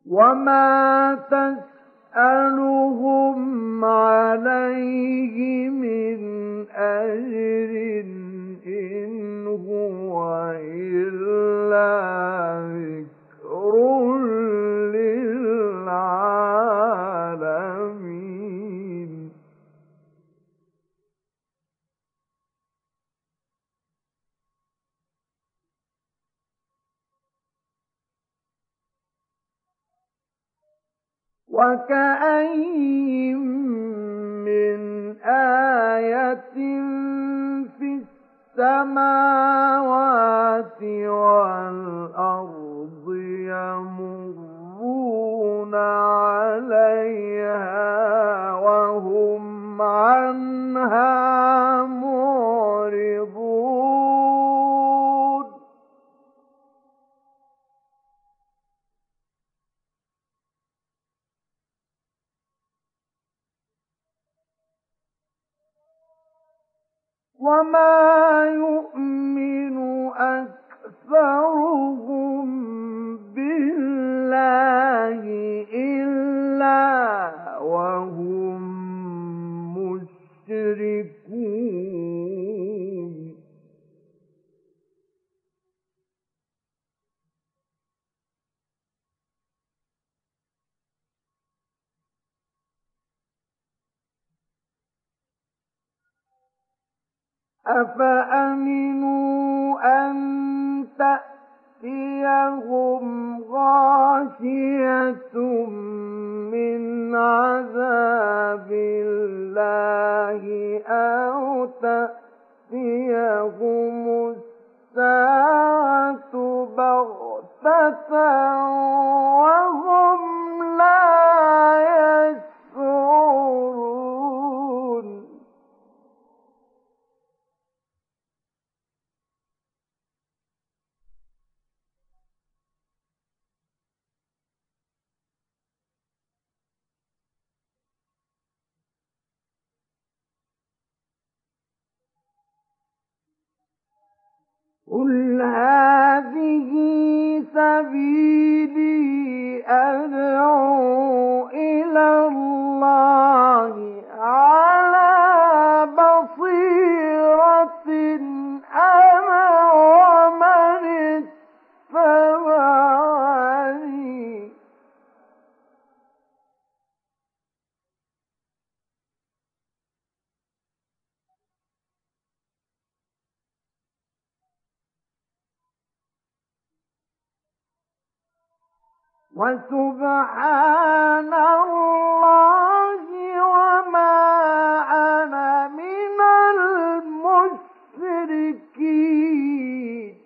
وما تسألهم عليه من أجر إن هو إلا ذكر للعالمين. وكأين من آية في السماوات والأرض يمرون عليها وهم عنها معرضون. وما يؤمن أكثرهم بالله إلا وهم مشركون. أفأمنوا أن تأتيهم غاشية من عذاب الله أو تأتيهم الساعة بغتة وهم لا يشعرون. قل هذه سبيلي أدعو إلى الله على بصيرة أنا ومن اتبعني وسبحان الله وما أنا من المشركين.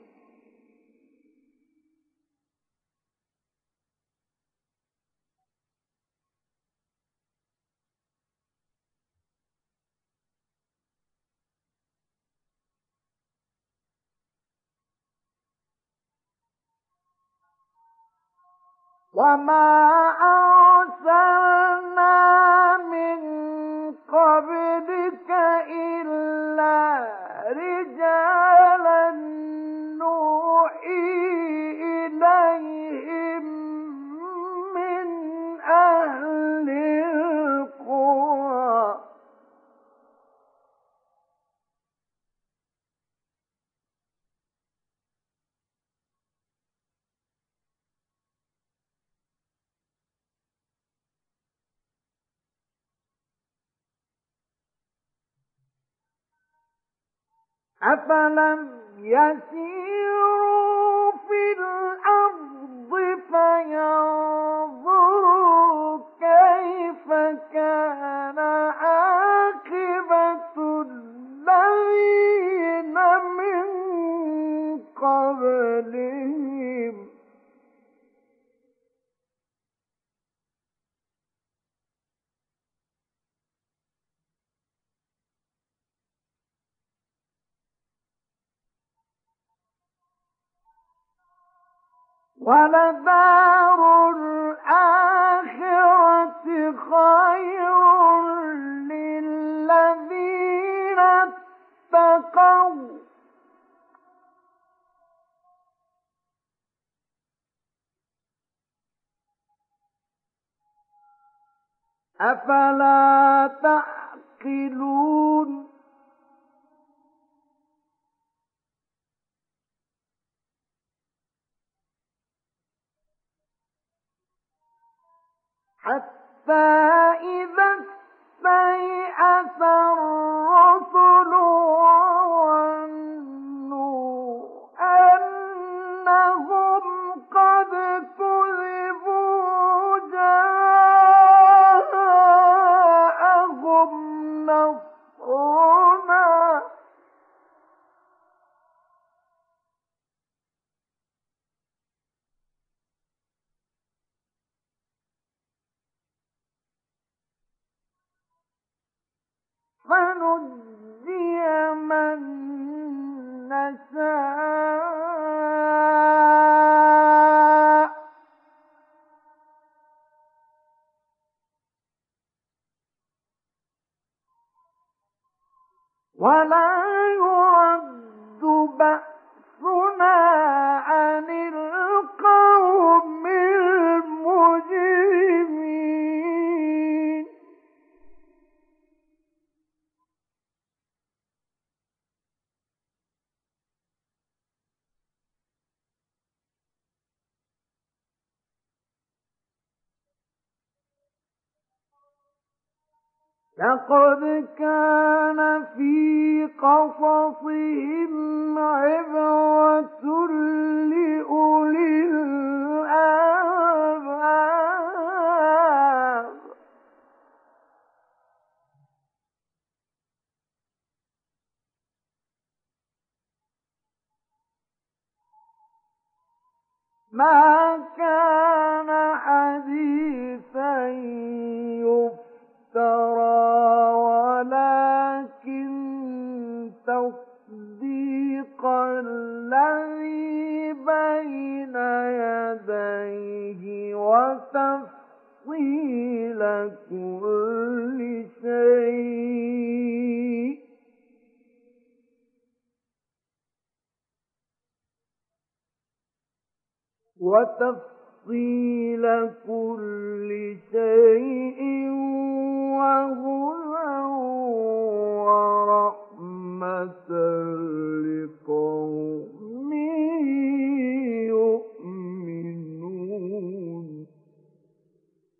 وما أرسلنا من قبلك إلا رجالا نوحي إليهم من أهل القرى. أفلم يسيروا في الأرض فينظروا كيف كان عاقبة الذين من قبلهم ولدار الآخرة خير للذين اتقوا أفلا تعقلون حتى إذا استيأس الرسل وظنوا أنهم قد كذبوا جاءهم نصرنا فنجي من نشاء ولا يرد بأسنا عن القوم المجرمين لقد كان في قصصهم عبرة لأولي الألباب ما كان حديثا يفترى ولكن تصديق الذي بين يديه وتفصيل كل شيء وهو